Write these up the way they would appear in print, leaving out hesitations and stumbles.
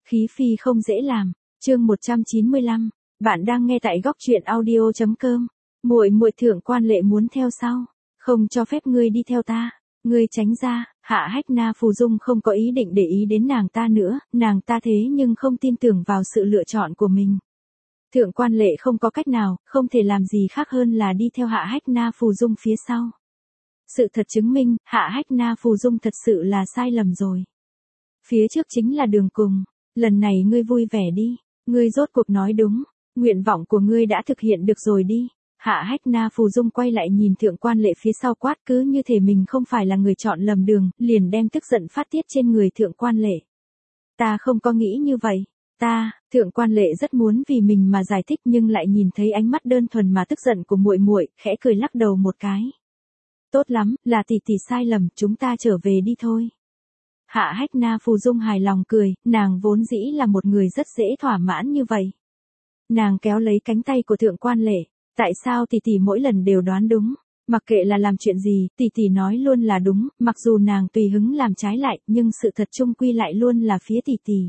Khí phi không dễ làm. Chương 195. Bạn đang nghe tại góc truyện audio.com. Muội muội Thượng Quan Lệ muốn theo sau, không cho phép ngươi đi theo ta, ngươi tránh ra. Hạ Hách Na Phù Dung không có ý định để ý đến nàng ta nữa, nàng ta thế nhưng không tin tưởng vào sự lựa chọn của mình. Thượng Quan Lệ không có cách nào, không thể làm gì khác hơn là đi theo Hạ Hách Na Phù Dung phía sau. Sự thật chứng minh, Hạ Hách Na Phù Dung thật sự là sai lầm rồi. Phía trước chính là đường cùng, lần này ngươi vui vẻ đi, ngươi rốt cuộc nói đúng, nguyện vọng của ngươi đã thực hiện được rồi đi. Hạ Hách Na Phù Dung quay lại nhìn Thượng Quan Lệ phía sau quát, cứ như thể mình không phải là người chọn lầm đường, liền đem tức giận phát tiết trên người Thượng Quan Lệ. Ta không có nghĩ như vậy. Thượng Quan Lệ rất muốn vì mình mà giải thích nhưng lại nhìn thấy ánh mắt đơn thuần mà tức giận của muội muội, khẽ cười lắc đầu một cái. Tốt lắm, là tỷ tỷ sai lầm, chúng ta trở về đi thôi. Hạ Hách Na Phù Dung hài lòng cười, nàng vốn dĩ là một người rất dễ thỏa mãn như vậy. Nàng kéo lấy cánh tay của Thượng Quan Lệ, tại sao tỷ tỷ mỗi lần đều đoán đúng, mặc kệ là làm chuyện gì, tỷ tỷ nói luôn là đúng, mặc dù nàng tùy hứng làm trái lại, nhưng sự thật chung quy lại luôn là phía tỷ tỷ.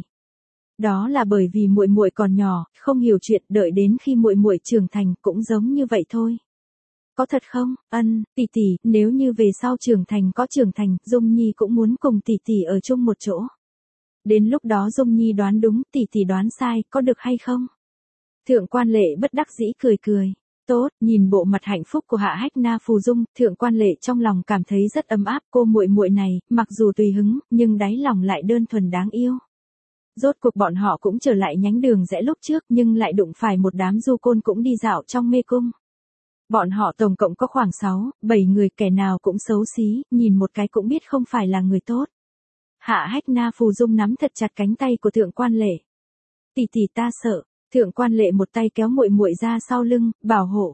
Đó là bởi vì muội muội còn nhỏ, không hiểu chuyện, đợi đến khi muội muội trưởng thành cũng giống như vậy thôi. Có thật không? Tỷ tỷ, nếu như về sau trưởng thành, Dung Nhi cũng muốn cùng tỷ tỷ ở chung một chỗ. Đến lúc đó Dung Nhi đoán đúng, tỷ tỷ đoán sai, có được hay không? Thượng Quan Lệ bất đắc dĩ cười cười. Tốt, nhìn bộ mặt hạnh phúc của Hạ Hách Na Phù Dung, Thượng Quan Lệ trong lòng cảm thấy rất ấm áp, cô muội muội này, mặc dù tùy hứng, nhưng đáy lòng lại đơn thuần đáng yêu. Rốt cuộc bọn họ cũng trở lại nhánh đường rẽ lúc trước nhưng lại đụng phải một đám du côn cũng đi dạo trong mê cung. Bọn họ tổng cộng có khoảng 7 người, kẻ nào cũng xấu xí, nhìn một cái cũng biết không phải là người tốt. Hạ Hách Na Phù Dung nắm thật chặt cánh tay của Thượng Quan Lệ. Tỷ tỷ ta sợ. Thượng Quan Lệ một tay kéo muội muội ra sau lưng, bảo hộ.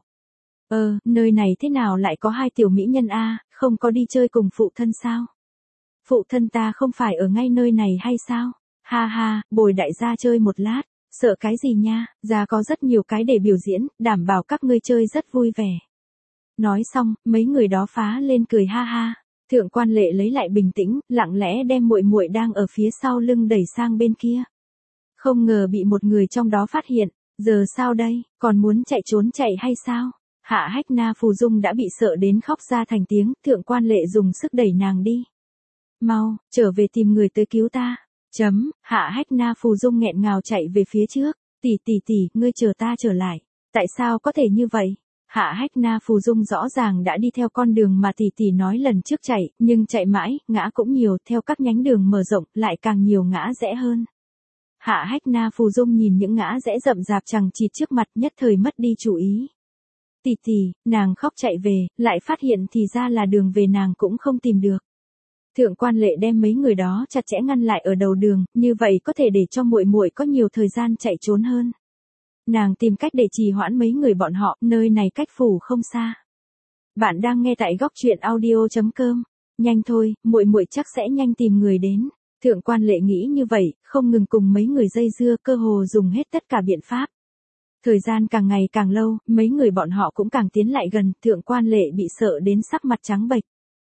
Nơi này thế nào lại có hai tiểu mỹ nhân a, không có đi chơi cùng phụ thân sao? Phụ thân ta không phải ở ngay nơi này hay sao? Ha ha, bồi đại gia chơi một lát, sợ cái gì nha, gia có rất nhiều cái để biểu diễn, đảm bảo các ngươi chơi rất vui vẻ. Nói xong, mấy người đó phá lên cười ha ha. Thượng Quan Lệ lấy lại bình tĩnh, lặng lẽ đem muội muội đang ở phía sau lưng đẩy sang bên kia. Không ngờ bị một người trong đó phát hiện, giờ sao đây, còn muốn chạy trốn chạy hay sao? Hạ Hách Na Phù Dung đã bị sợ đến khóc ra thành tiếng, Thượng Quan Lệ dùng sức đẩy nàng đi. Mau, trở về tìm người tới cứu ta. Hạ Hách Na Phù Dung nghẹn ngào chạy về phía trước, tỷ, ngươi chờ ta trở lại. Tại sao có thể như vậy? Hạ Hách Na Phù Dung rõ ràng đã đi theo con đường mà tỷ nói lần trước chạy, nhưng chạy mãi, ngã cũng nhiều, theo các nhánh đường mở rộng, lại càng nhiều ngã rẽ hơn. Hạ Hách Na Phù Dung nhìn những ngã rẽ rậm rạp chằng chịt trước mặt, nhất thời mất đi chủ ý. Tỷ, nàng khóc chạy về, lại phát hiện thì ra là đường về nàng cũng không tìm được. Thượng Quan Lệ đem mấy người đó chặt chẽ ngăn lại ở đầu đường, như vậy có thể để cho muội muội có nhiều thời gian chạy trốn hơn. Nàng tìm cách để trì hoãn mấy người bọn họ, nơi này cách phủ không xa. Bạn đang nghe tại góc truyện audio.com. Nhanh thôi, muội muội chắc sẽ nhanh tìm người đến. Thượng Quan Lệ nghĩ như vậy, không ngừng cùng mấy người dây dưa, cơ hồ dùng hết tất cả biện pháp. Thời gian càng ngày càng lâu, mấy người bọn họ cũng càng tiến lại gần, Thượng Quan Lệ bị sợ đến sắc mặt trắng bệch.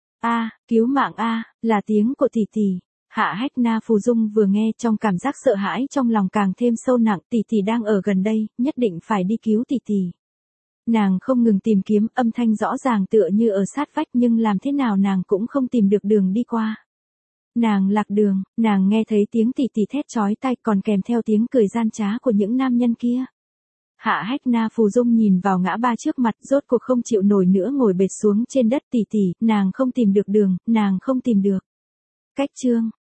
Cứu mạng là tiếng của tỷ. Hạ Hách Na Phù Dung vừa nghe trong cảm giác sợ hãi trong lòng càng thêm sâu nặng, tỷ đang ở gần đây, nhất định phải đi cứu tỷ. Nàng không ngừng tìm kiếm, âm thanh rõ ràng tựa như ở sát vách nhưng làm thế nào nàng cũng không tìm được đường đi qua. Nàng lạc đường, nàng nghe thấy tiếng tỷ thét chói tai còn kèm theo tiếng cười gian trá của những nam nhân kia. Hạ Hách Na Phù Dung nhìn vào ngã ba trước mặt, rốt cuộc không chịu nổi nữa ngồi bệt xuống trên đất. Tỷ, nàng không tìm được đường, nàng không tìm được. Cách chương